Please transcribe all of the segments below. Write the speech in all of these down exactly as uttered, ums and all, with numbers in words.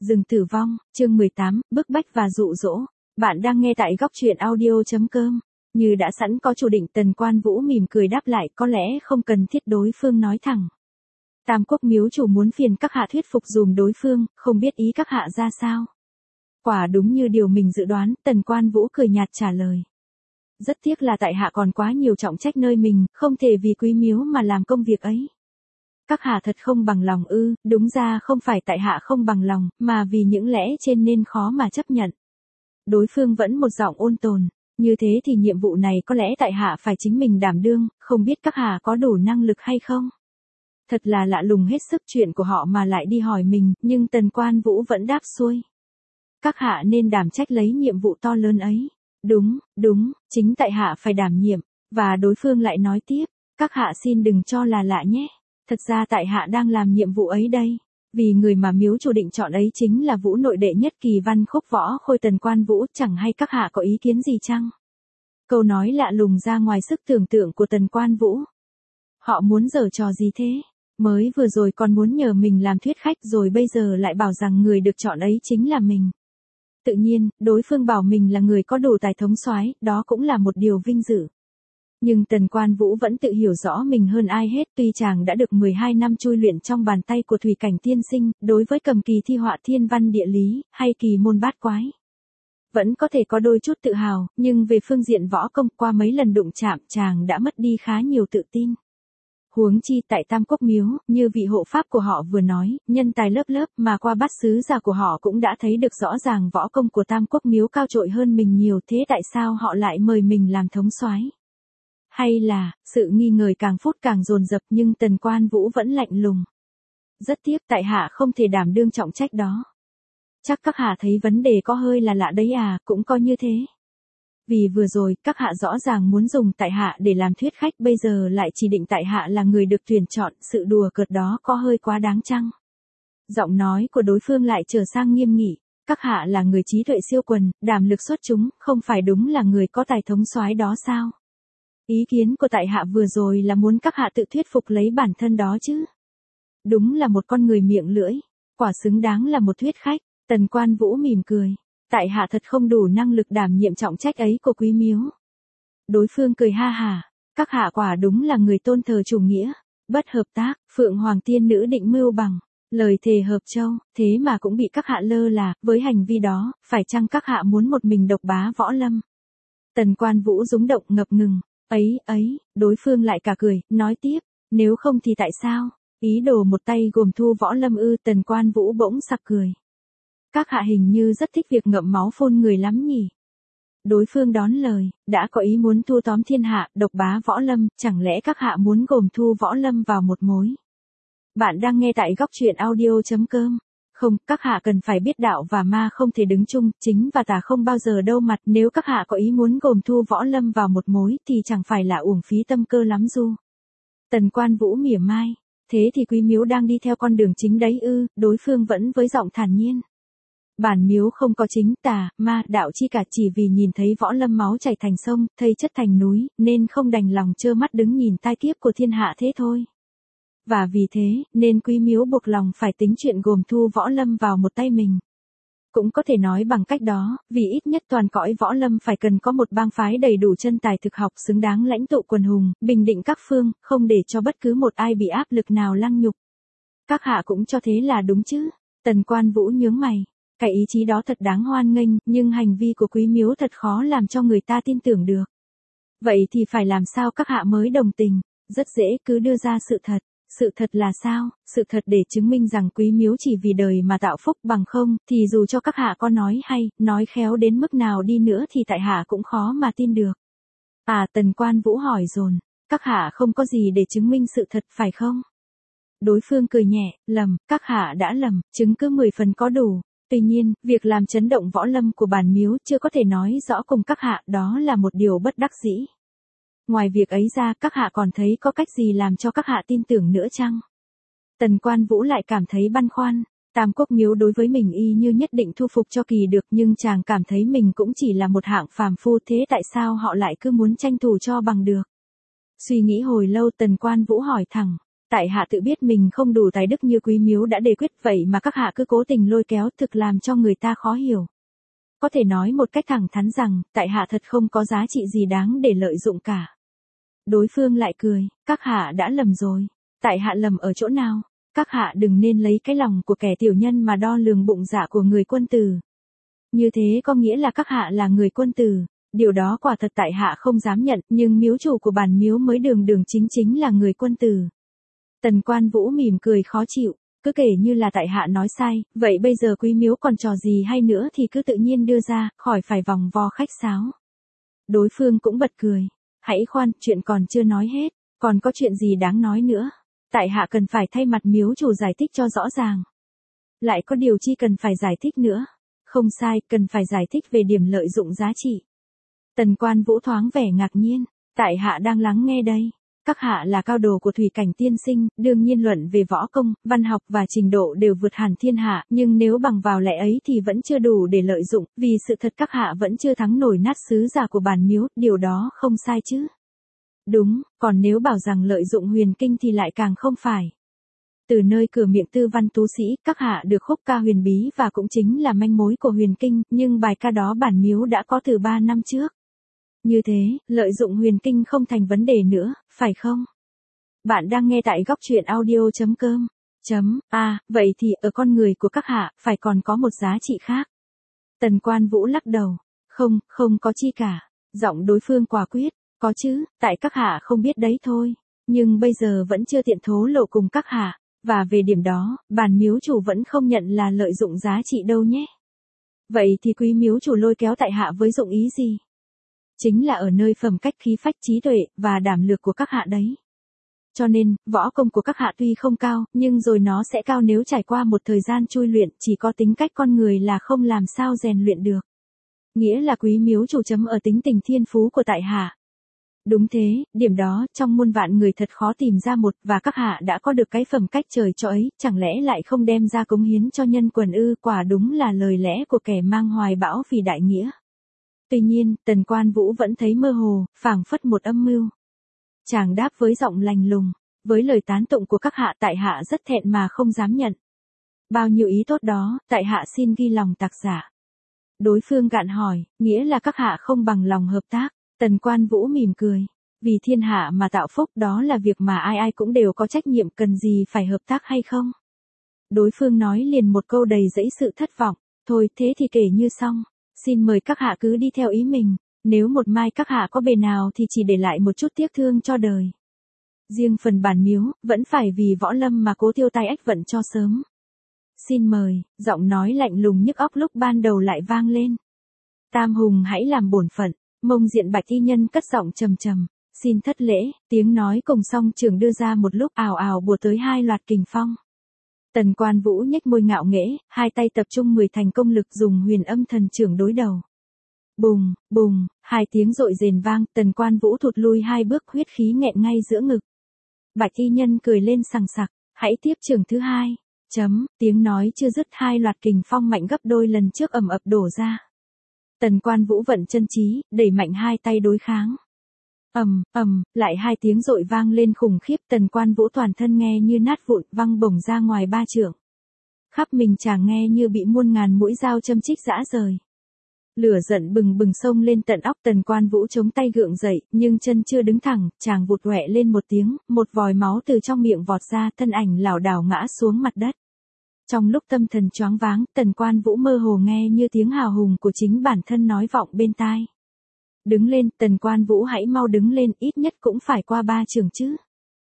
Rừng tử vong, chương mười tám, bức bách và dụ dỗ. Bạn đang nghe tại góc truyện audio.com. Như đã sẵn có chủ định, Tần Quan Vũ mỉm cười đáp lại, có lẽ không cần thiết đối phương nói thẳng. Tam Quốc miếu chủ muốn phiền các hạ thuyết phục dùm đối phương, không biết ý các hạ ra sao. Quả đúng như điều mình dự đoán, Tần Quan Vũ cười nhạt trả lời. Rất tiếc là tại hạ còn quá nhiều trọng trách nơi mình, không thể vì quý miếu mà làm công việc ấy. Các hạ thật không bằng lòng ư? Đúng ra không phải tại hạ không bằng lòng, mà vì những lẽ trên nên khó mà chấp nhận. Đối phương vẫn một giọng ôn tồn, như thế thì nhiệm vụ này có lẽ tại hạ phải chính mình đảm đương, không biết các hạ có đủ năng lực hay không? Thật là lạ lùng hết sức, chuyện của họ mà lại đi hỏi mình, nhưng Tần Quan Vũ vẫn đáp xuôi. Các hạ nên đảm trách lấy nhiệm vụ to lớn ấy. Đúng, đúng, chính tại hạ phải đảm nhiệm. Và đối phương lại nói tiếp, các hạ xin đừng cho là lạ nhé. Thật ra tại hạ đang làm nhiệm vụ ấy đây. Vì người mà miếu chủ định chọn ấy chính là Vũ nội đệ nhất kỳ văn khúc võ khôi Tần Quan Vũ, chẳng hay các hạ có ý kiến gì chăng? Câu nói lạ lùng ra ngoài sức tưởng tượng của Tần Quan Vũ. Họ muốn giở trò gì thế? Mới vừa rồi còn muốn nhờ mình làm thuyết khách, rồi bây giờ lại bảo rằng người được chọn ấy chính là mình. Tự nhiên, đối phương bảo mình là người có đủ tài thống soái, đó cũng là một điều vinh dự. Nhưng Tần Quan Vũ vẫn tự hiểu rõ mình hơn ai hết, tuy chàng đã được mười hai năm chui luyện trong bàn tay của Thủy Cảnh tiên sinh, đối với cầm kỳ thi họa thiên văn địa lý, hay kỳ môn bát quái. Vẫn có thể có đôi chút tự hào, nhưng về phương diện võ công, qua mấy lần đụng chạm, chàng đã mất đi khá nhiều tự tin. Huống chi tại Tam Quốc miếu, như vị hộ pháp của họ vừa nói, nhân tài lớp lớp, mà qua bát sứ giả của họ cũng đã thấy được rõ ràng võ công của Tam Quốc miếu cao trội hơn mình nhiều, thế tại sao họ lại mời mình làm thống soái? Hay là, sự nghi ngờ càng phút càng dồn dập, nhưng Tần Quan Vũ vẫn lạnh lùng. Rất tiếc tại hạ không thể đảm đương trọng trách đó. Chắc các hạ thấy vấn đề có hơi là lạ đấy à, cũng coi như thế. Vì vừa rồi, các hạ rõ ràng muốn dùng tại hạ để làm thuyết khách, bây giờ lại chỉ định tại hạ là người được tuyển chọn, sự đùa cợt đó có hơi quá đáng chăng? Giọng nói của đối phương lại trở sang nghiêm nghị, các hạ là người trí tuệ siêu quần, đảm lực xuất chúng, không phải đúng là người có tài thống soái đó sao? Ý kiến của tại hạ vừa rồi là muốn các hạ tự thuyết phục lấy bản thân đó chứ. Đúng là một con người miệng lưỡi, quả xứng đáng là một thuyết khách. Tần Quan Vũ mỉm cười. Tại hạ thật không đủ năng lực đảm nhiệm trọng trách ấy của quý miếu. Đối phương cười ha hả. Các hạ quả đúng là người tôn thờ chủ nghĩa. Bất hợp tác, Phượng Hoàng tiên nữ định mưu bằng. Lời thề hợp châu, thế mà cũng bị các hạ lơ là, với hành vi đó, phải chăng các hạ muốn một mình độc bá võ lâm? Tần Quan Vũ rúng động ngập ngừng. Ấy, ấy, đối phương lại cả cười, nói tiếp, nếu không thì tại sao? Ý đồ một tay gồm thu võ lâm ư? Tần Quan Vũ bỗng sặc cười. Các hạ hình như rất thích việc ngậm máu phun người lắm nhỉ? Đối phương đón lời, đã có ý muốn thu tóm thiên hạ, độc bá võ lâm, chẳng lẽ các hạ muốn gồm thu võ lâm vào một mối? Bạn đang nghe tại góc truyện audio.com. Không, các hạ cần phải biết đạo và ma không thể đứng chung, chính và tà không bao giờ đâu mặt, nếu các hạ có ý muốn gồm thu võ lâm vào một mối thì chẳng phải là uổng phí tâm cơ lắm du. Tần Quan Vũ mỉa mai, thế thì quý miếu đang đi theo con đường chính đấy ư? Đối phương vẫn với giọng thản nhiên. Bản miếu không có chính tà, ma, đạo chi cả, chỉ vì nhìn thấy võ lâm máu chảy thành sông, thây chất thành núi, nên không đành lòng trơ mắt đứng nhìn tai kiếp của thiên hạ thế thôi. Và vì thế, nên quý miếu buộc lòng phải tính chuyện gồm thu võ lâm vào một tay mình. Cũng có thể nói bằng cách đó, vì ít nhất toàn cõi võ lâm phải cần có một bang phái đầy đủ chân tài thực học xứng đáng lãnh tụ quần hùng, bình định các phương, không để cho bất cứ một ai bị áp lực nào lăng nhục. Các hạ cũng cho thế là đúng chứ? Tần Quan Vũ nhướng mày. Cái ý chí đó thật đáng hoan nghênh, nhưng hành vi của quý miếu thật khó làm cho người ta tin tưởng được. Vậy thì phải làm sao các hạ mới đồng tình? Rất dễ, cứ đưa ra sự thật. Sự thật là sao? Sự thật để chứng minh rằng quý miếu chỉ vì đời mà tạo phúc, bằng không, thì dù cho các hạ có nói hay, nói khéo đến mức nào đi nữa thì tại hạ cũng khó mà tin được. À, Tần Quan Vũ hỏi dồn, các hạ không có gì để chứng minh sự thật phải không? Đối phương cười nhẹ, lầm, các hạ đã lầm, chứng cứ mười phần có đủ. Tuy nhiên, việc làm chấn động võ lâm của bản miếu chưa có thể nói rõ cùng các hạ, đó là một điều bất đắc dĩ. Ngoài việc ấy ra, các hạ còn thấy có cách gì làm cho các hạ tin tưởng nữa chăng? Tần Quan Vũ lại cảm thấy băn khoăn. Tam Quốc miếu đối với mình y như nhất định thu phục cho kỳ được, nhưng chàng cảm thấy mình cũng chỉ là một hạng phàm phu, thế tại sao họ lại cứ muốn tranh thủ cho bằng được? Suy nghĩ hồi lâu, Tần Quan Vũ hỏi thẳng. Tại hạ tự biết mình không đủ tài đức như Quý Miếu đã đề quyết, vậy mà các hạ cứ cố tình lôi kéo, thực làm cho người ta khó hiểu. Có thể nói một cách thẳng thắn rằng, tại hạ thật không có giá trị gì đáng để lợi dụng cả. Đối phương lại cười, các hạ đã lầm rồi. Tại hạ lầm ở chỗ nào? Các hạ đừng nên lấy cái lòng của kẻ tiểu nhân mà đo lường bụng dạ của người quân tử. Như thế có nghĩa là các hạ là người quân tử. Điều đó quả thật tại hạ không dám nhận, nhưng miếu chủ của bản miếu mới đường đường chính chính là người quân tử. Tần Quan Vũ mỉm cười khó chịu, cứ kể như là tại hạ nói sai, vậy bây giờ Quý Miếu còn trò gì hay nữa thì cứ tự nhiên đưa ra, khỏi phải vòng vo khách sáo. Đối phương cũng bật cười, hãy khoan, chuyện còn chưa nói hết, còn có chuyện gì đáng nói nữa. Tại hạ cần phải thay mặt miếu chủ giải thích cho rõ ràng. Lại có điều chi cần phải giải thích nữa. Không sai, cần phải giải thích về điểm lợi dụng giá trị. Tần Quan Vũ thoáng vẻ ngạc nhiên, tại hạ đang lắng nghe đây. Các hạ là cao đồ của thủy cảnh tiên sinh, đương nhiên luận về võ công, văn học và trình độ đều vượt hẳn thiên hạ, nhưng nếu bằng vào lẽ ấy thì vẫn chưa đủ để lợi dụng, vì sự thật các hạ vẫn chưa thắng nổi nát sứ giả của bản miếu, điều đó không sai chứ. Đúng, còn nếu bảo rằng lợi dụng huyền kinh thì lại càng không phải. Từ nơi cửa miệng tư văn tú sĩ, các hạ được khúc ca huyền bí và cũng chính là manh mối của huyền kinh, nhưng bài ca đó bản miếu đã có từ ba năm trước. Như thế, lợi dụng huyền kinh không thành vấn đề nữa, phải không? Bạn đang nghe tại góc truyện audio.com. Chấm, à, vậy thì ở con người của các hạ, phải còn có một giá trị khác. Tần Quan Vũ lắc đầu. Không, không có chi cả. Giọng đối phương quả quyết. Có chứ, tại các hạ không biết đấy thôi. Nhưng bây giờ vẫn chưa tiện thố lộ cùng các hạ. Và về điểm đó, bản miếu chủ vẫn không nhận là lợi dụng giá trị đâu nhé. Vậy thì Quý Miếu chủ lôi kéo tại hạ với dụng ý gì? Chính là ở nơi phẩm cách khí phách trí tuệ, và đảm lược của các hạ đấy. Cho nên, võ công của các hạ tuy không cao, nhưng rồi nó sẽ cao nếu trải qua một thời gian chui luyện, chỉ có tính cách con người là không làm sao rèn luyện được. Nghĩa là Quý Miếu chủ chấm ở tính tình thiên phú của tại hạ. Đúng thế, điểm đó, trong muôn vạn người thật khó tìm ra một, và các hạ đã có được cái phẩm cách trời cho ấy, chẳng lẽ lại không đem ra cống hiến cho nhân quần ư, quả đúng là lời lẽ của kẻ mang hoài bão vì đại nghĩa. Tuy nhiên, Tần Quan Vũ vẫn thấy mơ hồ, phảng phất một âm mưu. Chàng đáp với giọng lành lùng, với lời tán tụng của các hạ tại hạ rất thẹn mà không dám nhận. Bao nhiêu ý tốt đó, tại hạ xin ghi lòng tạc giả. Đối phương gạn hỏi, nghĩa là các hạ không bằng lòng hợp tác. Tần Quan Vũ mỉm cười, vì thiên hạ mà tạo phúc đó là việc mà ai ai cũng đều có trách nhiệm, cần gì phải hợp tác hay không. Đối phương nói liền một câu đầy dẫy sự thất vọng, thôi thế thì kể như xong. Xin mời các hạ cứ đi theo ý mình, nếu một mai các hạ có bề nào thì chỉ để lại một chút tiếc thương cho đời. Riêng phần bản miếu, vẫn phải vì võ lâm mà cố tiêu tai ách vận cho sớm. Xin mời, giọng nói lạnh lùng nhức óc lúc ban đầu lại vang lên. Tam Hùng hãy làm bổn phận, Mông Diện Bạch Y Nhân cất giọng trầm trầm, xin thất lễ, tiếng nói cùng song trường đưa ra một lúc ào ào bùa tới hai loạt kình phong. Tần Quan Vũ nhếch môi ngạo nghễ, hai tay tập trung mười thành công lực dùng huyền âm thần trưởng đối đầu. Bùng, bùng, hai tiếng rội rền vang, Tần Quan Vũ thụt lui hai bước, huyết khí nghẹn ngay giữa ngực. Bạch Y Nhân cười lên sằng sặc, hãy tiếp trưởng thứ hai. Chấm, tiếng nói chưa dứt hai loạt kình phong mạnh gấp đôi lần trước ầm ập đổ ra. Tần Quan Vũ vận chân trí, đẩy mạnh hai tay đối kháng. Ầm, ầm, lại hai tiếng rội vang lên khủng khiếp, Tần Quan Vũ toàn thân nghe như nát vụn, văng bổng ra ngoài ba trượng. Khắp mình chàng nghe như bị muôn ngàn mũi dao châm chích rã rời. Lửa giận bừng bừng xông lên tận óc, Tần Quan Vũ chống tay gượng dậy, nhưng chân chưa đứng thẳng, chàng vụt quẹ lên một tiếng, một vòi máu từ trong miệng vọt ra, thân ảnh lảo đảo ngã xuống mặt đất. Trong lúc tâm thần choáng váng, Tần Quan Vũ mơ hồ nghe như tiếng hào hùng của chính bản thân nói vọng bên tai. Đứng lên, Tần Quan Vũ hãy mau đứng lên, ít nhất cũng phải qua ba trường chứ.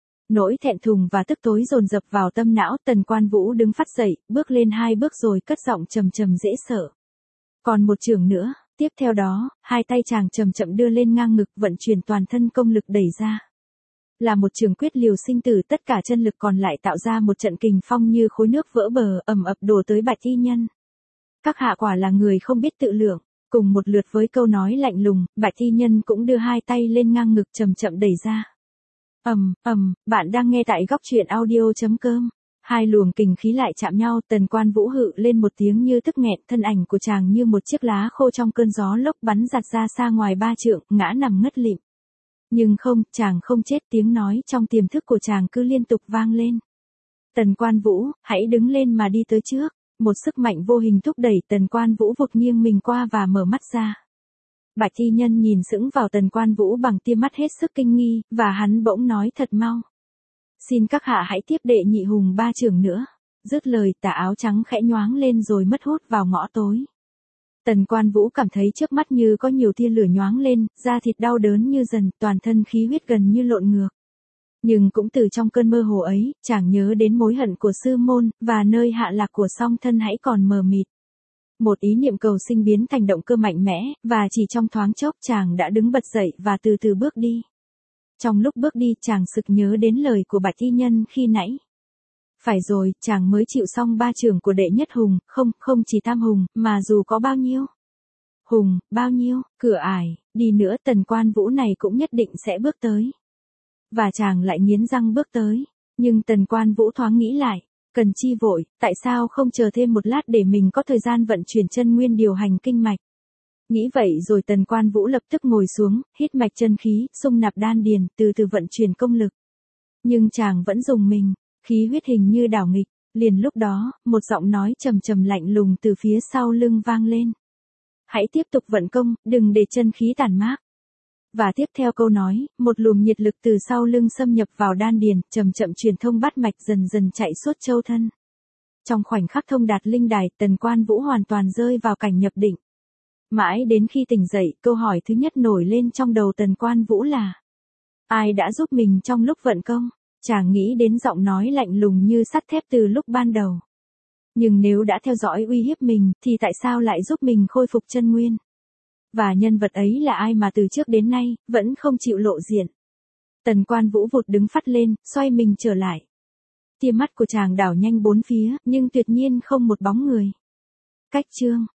Nỗi thẹn thùng và tức tối dồn dập vào tâm não, Tần Quan Vũ đứng phắt dậy, bước lên hai bước rồi cất giọng trầm trầm dễ sợ. Còn một trường nữa, tiếp theo đó, hai tay chàng chậm chậm đưa lên ngang ngực, vận chuyển toàn thân công lực đẩy ra. Là một trường quyết liều sinh tử, tất cả chân lực còn lại tạo ra một trận kình phong như khối nước vỡ bờ, ầm ập đổ tới Bạch Y Nhân. Các hạ quả là người không biết tự lượng. Cùng một lượt với câu nói lạnh lùng, Bạch Y Nhân cũng đưa hai tay lên ngang ngực chậm chậm đẩy ra. Ầm, ầm, bạn đang nghe tại góc truyện audio.com. Hai luồng kình khí lại chạm nhau, Tần Quan Vũ hự lên một tiếng như tức nghẹn, thân ảnh của chàng như một chiếc lá khô trong cơn gió lốc bắn giạt ra xa ngoài ba trượng, ngã nằm ngất lịm. Nhưng không, chàng không chết, tiếng nói trong tiềm thức của chàng cứ liên tục vang lên. Tần Quan Vũ, hãy đứng lên mà đi tới trước. Một sức mạnh vô hình thúc đẩy Tần Quan Vũ vụt nghiêng mình qua và mở mắt ra. Bạch thi nhân nhìn sững vào Tần Quan Vũ bằng tia mắt hết sức kinh nghi, và hắn bỗng nói thật mau. Xin các hạ hãy tiếp đệ nhị hùng ba trưởng nữa. Dứt lời, tà áo trắng khẽ nhoáng lên rồi mất hút vào ngõ tối. Tần Quan Vũ cảm thấy trước mắt như có nhiều tia lửa nhoáng lên, da thịt đau đớn như dần, toàn thân khí huyết gần như lộn ngược. Nhưng cũng từ trong cơn mơ hồ ấy, chàng nhớ đến mối hận của sư môn, và nơi hạ lạc của song thân hãy còn mờ mịt. Một ý niệm cầu sinh biến thành động cơ mạnh mẽ, và chỉ trong thoáng chốc chàng đã đứng bật dậy và từ từ bước đi. Trong lúc bước đi chàng sực nhớ đến lời của Bạch thi nhân khi nãy. Phải rồi, chàng mới chịu xong ba trưởng của đệ nhất hùng, không, không chỉ tam hùng, mà dù có bao nhiêu hùng, bao nhiêu, cửa ải, đi nữa Tần Quan Vũ này cũng nhất định sẽ bước tới. Và chàng lại nghiến răng bước tới, nhưng Tần Quan Vũ thoáng nghĩ lại, cần chi vội, tại sao không chờ thêm một lát để mình có thời gian vận chuyển chân nguyên điều hành kinh mạch. Nghĩ vậy rồi Tần Quan Vũ lập tức ngồi xuống, hít mạch chân khí, xung nạp đan điền, từ từ vận chuyển công lực. Nhưng chàng vẫn dùng mình, khí huyết hình như đảo nghịch, liền lúc đó, một giọng nói trầm trầm lạnh lùng từ phía sau lưng vang lên. Hãy tiếp tục vận công, đừng để chân khí tản mát. Và tiếp theo câu nói, một luồng nhiệt lực từ sau lưng xâm nhập vào đan điền, chậm chậm truyền thông bát mạch dần dần chạy suốt châu thân. Trong khoảnh khắc thông đạt linh đài, Tần Quan Vũ hoàn toàn rơi vào cảnh nhập định. Mãi đến khi tỉnh dậy, câu hỏi thứ nhất nổi lên trong đầu Tần Quan Vũ là: ai đã giúp mình trong lúc vận công? Chàng nghĩ đến giọng nói lạnh lùng như sắt thép từ lúc ban đầu. Nhưng nếu đã theo dõi uy hiếp mình, thì tại sao lại giúp mình khôi phục chân nguyên? Và nhân vật ấy là ai mà từ trước đến nay, vẫn không chịu lộ diện? Tần Quan Vũ vụt đứng phắt lên, xoay mình trở lại. Tia mắt của chàng đảo nhanh bốn phía, nhưng tuyệt nhiên không một bóng người. Cách chương